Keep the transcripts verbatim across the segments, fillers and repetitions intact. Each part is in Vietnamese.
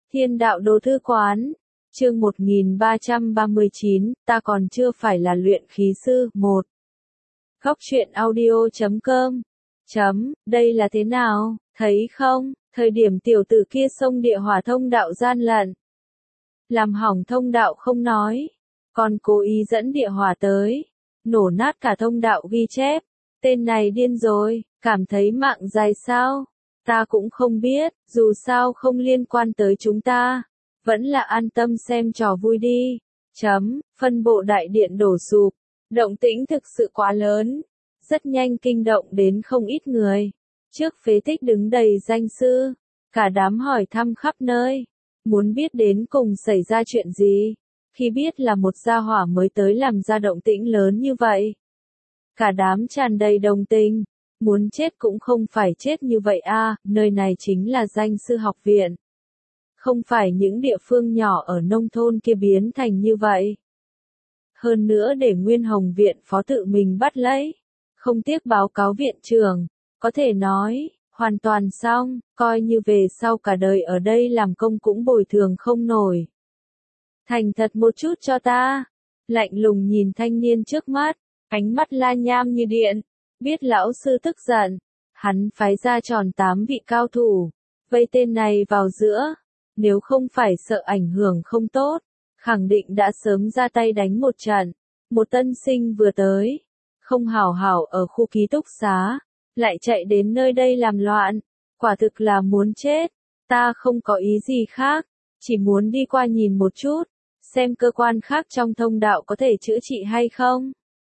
Thiên đạo đồ thư quán. Chương một nghìn ba trăm ba mươi chín, ta còn chưa phải là luyện khí sư. một. Góc truyện audio chấm com. Chấm, đây là thế nào, thấy không, thời điểm tiểu tử kia xông địa hỏa thông đạo gian lận. Làm hỏng thông đạo không nói, còn cố ý dẫn địa hỏa tới, nổ nát cả thông đạo ghi chép. Tên này điên rồi, cảm thấy mạng dài sao? Ta cũng không biết, dù sao không liên quan tới chúng ta. Vẫn là an tâm xem trò vui đi. Chấm, phân bộ đại điện đổ sụp. Động tĩnh thực sự quá lớn. Rất nhanh kinh động đến không ít người. Trước phế tích đứng đầy danh sư. Cả đám hỏi thăm khắp nơi. Muốn biết đến cùng xảy ra chuyện gì. Khi biết là một gia hỏa mới tới làm ra động tĩnh lớn như vậy. Cả đám tràn đầy đồng tình. Muốn chết cũng không phải chết như vậy a, nơi này chính là danh sư học viện. Không phải những địa phương nhỏ ở nông thôn kia biến thành như vậy. Hơn nữa để Nguyên Hồng viện phó tự mình bắt lấy. Không tiếc báo cáo viện trưởng. Có thể nói, hoàn toàn xong, coi như về sau cả đời ở đây làm công cũng bồi thường không nổi. Thành thật một chút cho ta. Lạnh lùng nhìn thanh niên trước mắt, ánh mắt la nham như điện. Biết lão sư tức giận, hắn phái ra tròn tám vị cao thủ, vây tên này vào giữa. Nếu không phải sợ ảnh hưởng không tốt, khẳng định đã sớm ra tay đánh một trận. Một tân sinh vừa tới, không hảo hảo ở khu ký túc xá, lại chạy đến nơi đây làm loạn, quả thực là muốn chết. Ta không có ý gì khác, chỉ muốn đi qua nhìn một chút, xem cơ quan khác trong thông đạo có thể chữa trị hay không.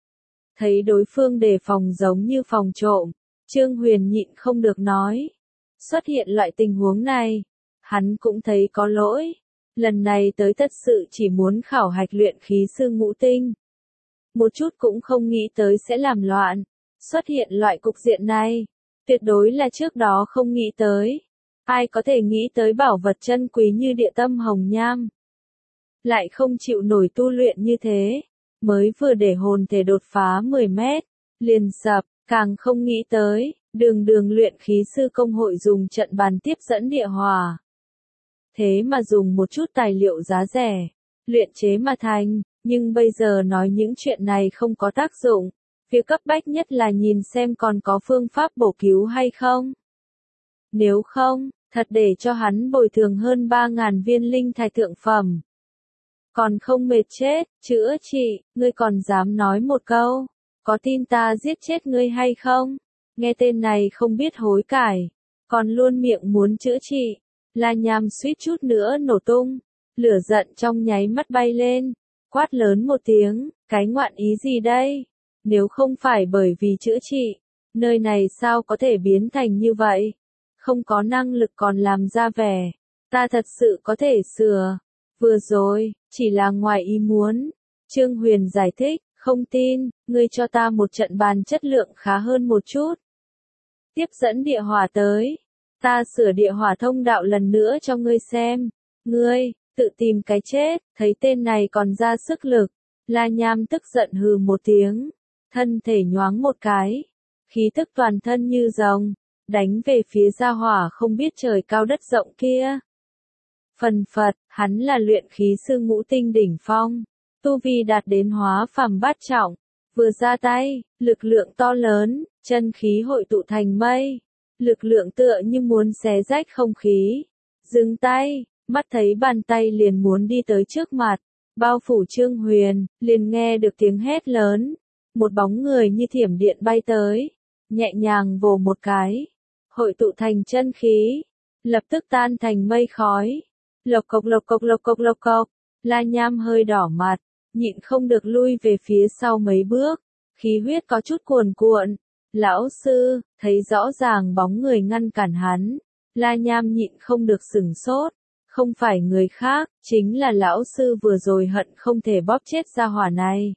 Thấy đối phương đề phòng giống như phòng trộm, Trương Huyền nhịn không được nói. Xuất hiện loại tình huống này, hắn cũng thấy có lỗi. Lần này tới thật sự chỉ muốn khảo hạch luyện khí sư ngũ tinh. Một chút cũng không nghĩ tới sẽ làm loạn. Xuất hiện loại cục diện này, tuyệt đối là trước đó không nghĩ tới. Ai có thể nghĩ tới bảo vật chân quý như địa tâm hồng nham. Lại không chịu nổi tu luyện như thế. Mới vừa để hồn thể đột phá mười mét, liền sập, càng không nghĩ tới, đường đường luyện khí sư công hội dùng trận bàn tiếp dẫn địa hỏa. Thế mà dùng một chút tài liệu giá rẻ, luyện chế mà thành, nhưng bây giờ nói những chuyện này không có tác dụng. Việc cấp bách nhất là nhìn xem còn có phương pháp bổ cứu hay không. Nếu không, thật để cho hắn bồi thường hơn ba ngàn viên linh thạch thượng phẩm. Còn không mệt chết, chữa trị, ngươi còn dám nói một câu, có tin ta giết chết ngươi hay không? Nghe tên này không biết hối cải, còn luôn miệng muốn chữa trị, La Nham suýt chút nữa nổ tung, lửa giận trong nháy mắt bay lên, quát lớn một tiếng, cái ngoạn ý gì đây? Nếu không phải bởi vì chữa trị, nơi này sao có thể biến thành như vậy? Không có năng lực còn làm ra vẻ, ta thật sự có thể sửa. Vừa rồi, chỉ là ngoài ý muốn. Trương Huyền giải thích, không tin, ngươi cho ta một trận bàn chất lượng khá hơn một chút. Tiếp dẫn địa hỏa tới. Ta sửa địa hỏa thông đạo lần nữa cho ngươi xem. Ngươi, tự tìm cái chết, thấy tên này còn ra sức lực. La Nham tức giận hừ một tiếng. Thân thể nhoáng một cái. Khí tức toàn thân như rồng. Đánh về phía gia hỏa không biết trời cao đất rộng kia. Phần phật, hắn là luyện khí sư ngũ tinh đỉnh phong, tu vi đạt đến hóa phàm bát trọng, vừa ra tay, lực lượng to lớn, chân khí hội tụ thành mây, lực lượng tựa như muốn xé rách không khí. Dừng tay, mắt thấy bàn tay liền muốn đi tới trước mặt, bao phủ Trương Huyền, liền nghe được tiếng hét lớn, một bóng người như thiểm điện bay tới, nhẹ nhàng vồ một cái, hội tụ thành chân khí, lập tức tan thành mây khói. Lộc cộc lộc cộc lộc cộc lộc cộc, La Nham hơi đỏ mặt, nhịn không được lui về phía sau mấy bước, khí huyết có chút cuồn cuộn. Lão sư, thấy rõ ràng bóng người ngăn cản hắn, La Nham nhịn không được sửng sốt, không phải người khác, chính là lão sư vừa rồi hận không thể bóp chết gia hỏa này.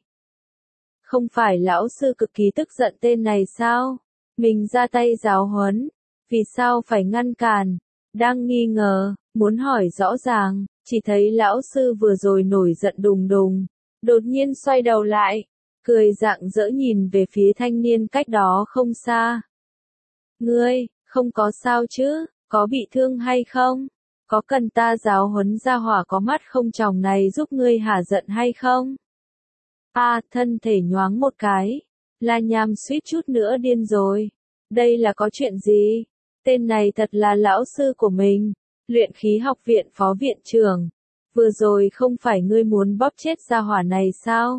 Không phải lão sư cực kỳ tức giận tên này sao? Mình ra tay giáo huấn, vì sao phải ngăn cản? Đang nghi ngờ, muốn hỏi rõ ràng, chỉ thấy lão sư vừa rồi nổi giận đùng đùng, đột nhiên xoay đầu lại, cười rạng rỡ nhìn về phía thanh niên cách đó không xa. Ngươi, không có sao chứ, có bị thương hay không? Có cần ta giáo huấn gia hỏa có mắt không tròng này giúp ngươi hả giận hay không? A, à, thân thể nhoáng một cái. La Nham suýt chút nữa điên rồi. Đây là có chuyện gì? Tên này thật là lão sư của mình. Luyện khí học viện phó viện trưởng. Vừa rồi không phải ngươi muốn bóp chết gia hỏa này sao?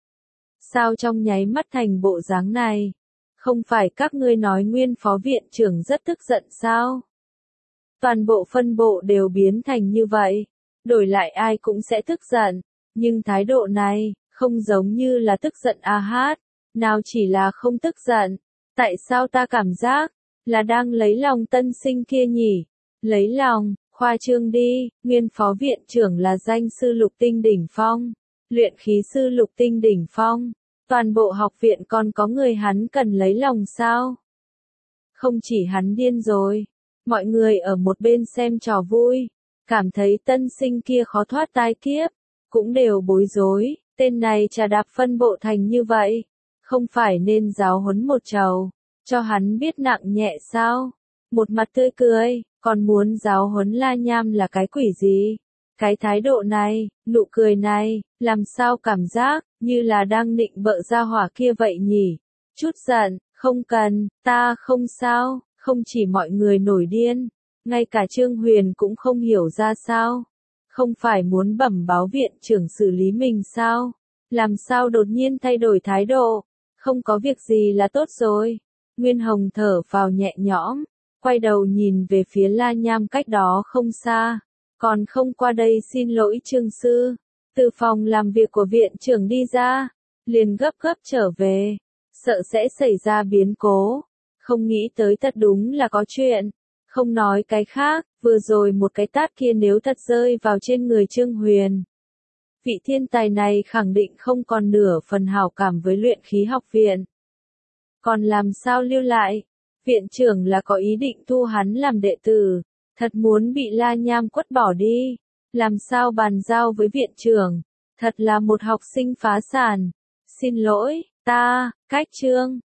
Sao trong nháy mắt thành bộ dáng này? Không phải các ngươi nói nguyên phó viện trưởng rất tức giận sao? Toàn bộ phân bộ đều biến thành như vậy. Đổi lại ai cũng sẽ tức giận. Nhưng thái độ này, không giống như là tức giận a hát. Nào chỉ là không tức giận. Tại sao ta cảm giác, là đang lấy lòng tân sinh kia nhỉ? Lấy lòng, khoa trương đi, nguyên phó viện trưởng là danh sư lục tinh đỉnh phong. Luyện khí sư lục tinh đỉnh phong. Toàn bộ học viện còn có người hắn cần lấy lòng sao? Không chỉ hắn điên rồi. Mọi người ở một bên xem trò vui. Cảm thấy tân sinh kia khó thoát tai kiếp. Cũng đều bối rối. Tên này trà đạp phân bộ thành như vậy. Không phải nên giáo huấn một trầu. Cho hắn biết nặng nhẹ sao? Một mặt tươi cười. Còn muốn giáo huấn La Nham là cái quỷ gì? Cái thái độ này, nụ cười này, làm sao cảm giác, như là đang nịnh bợ gia hỏa kia vậy nhỉ? Chút giận, không cần, ta không sao, không chỉ mọi người nổi điên, ngay cả Trương Huyền cũng không hiểu ra sao. Không phải muốn bẩm báo viện trưởng xử lý mình sao? Làm sao đột nhiên thay đổi thái độ? Không có việc gì là tốt rồi. Nguyên Hồng thở phào nhẹ nhõm, quay đầu nhìn về phía La Nham cách đó không xa. Còn không qua đây xin lỗi Trương sư. Từ phòng làm việc của viện trưởng đi ra, liền gấp gấp trở về, sợ sẽ xảy ra biến cố. Không nghĩ tới thật đúng là có chuyện. Không nói cái khác, vừa rồi một cái tát kia nếu thật rơi vào trên người Trương Huyền. Vị thiên tài này khẳng định không còn nửa phần hảo cảm với luyện khí học viện. Còn làm sao lưu lại? Viện trưởng là có ý định thu hắn làm đệ tử. Thật muốn bị La Nham quất bỏ đi. Làm sao bàn giao với viện trưởng? Thật là một học sinh phá sản. Xin lỗi, ta, cách Trương.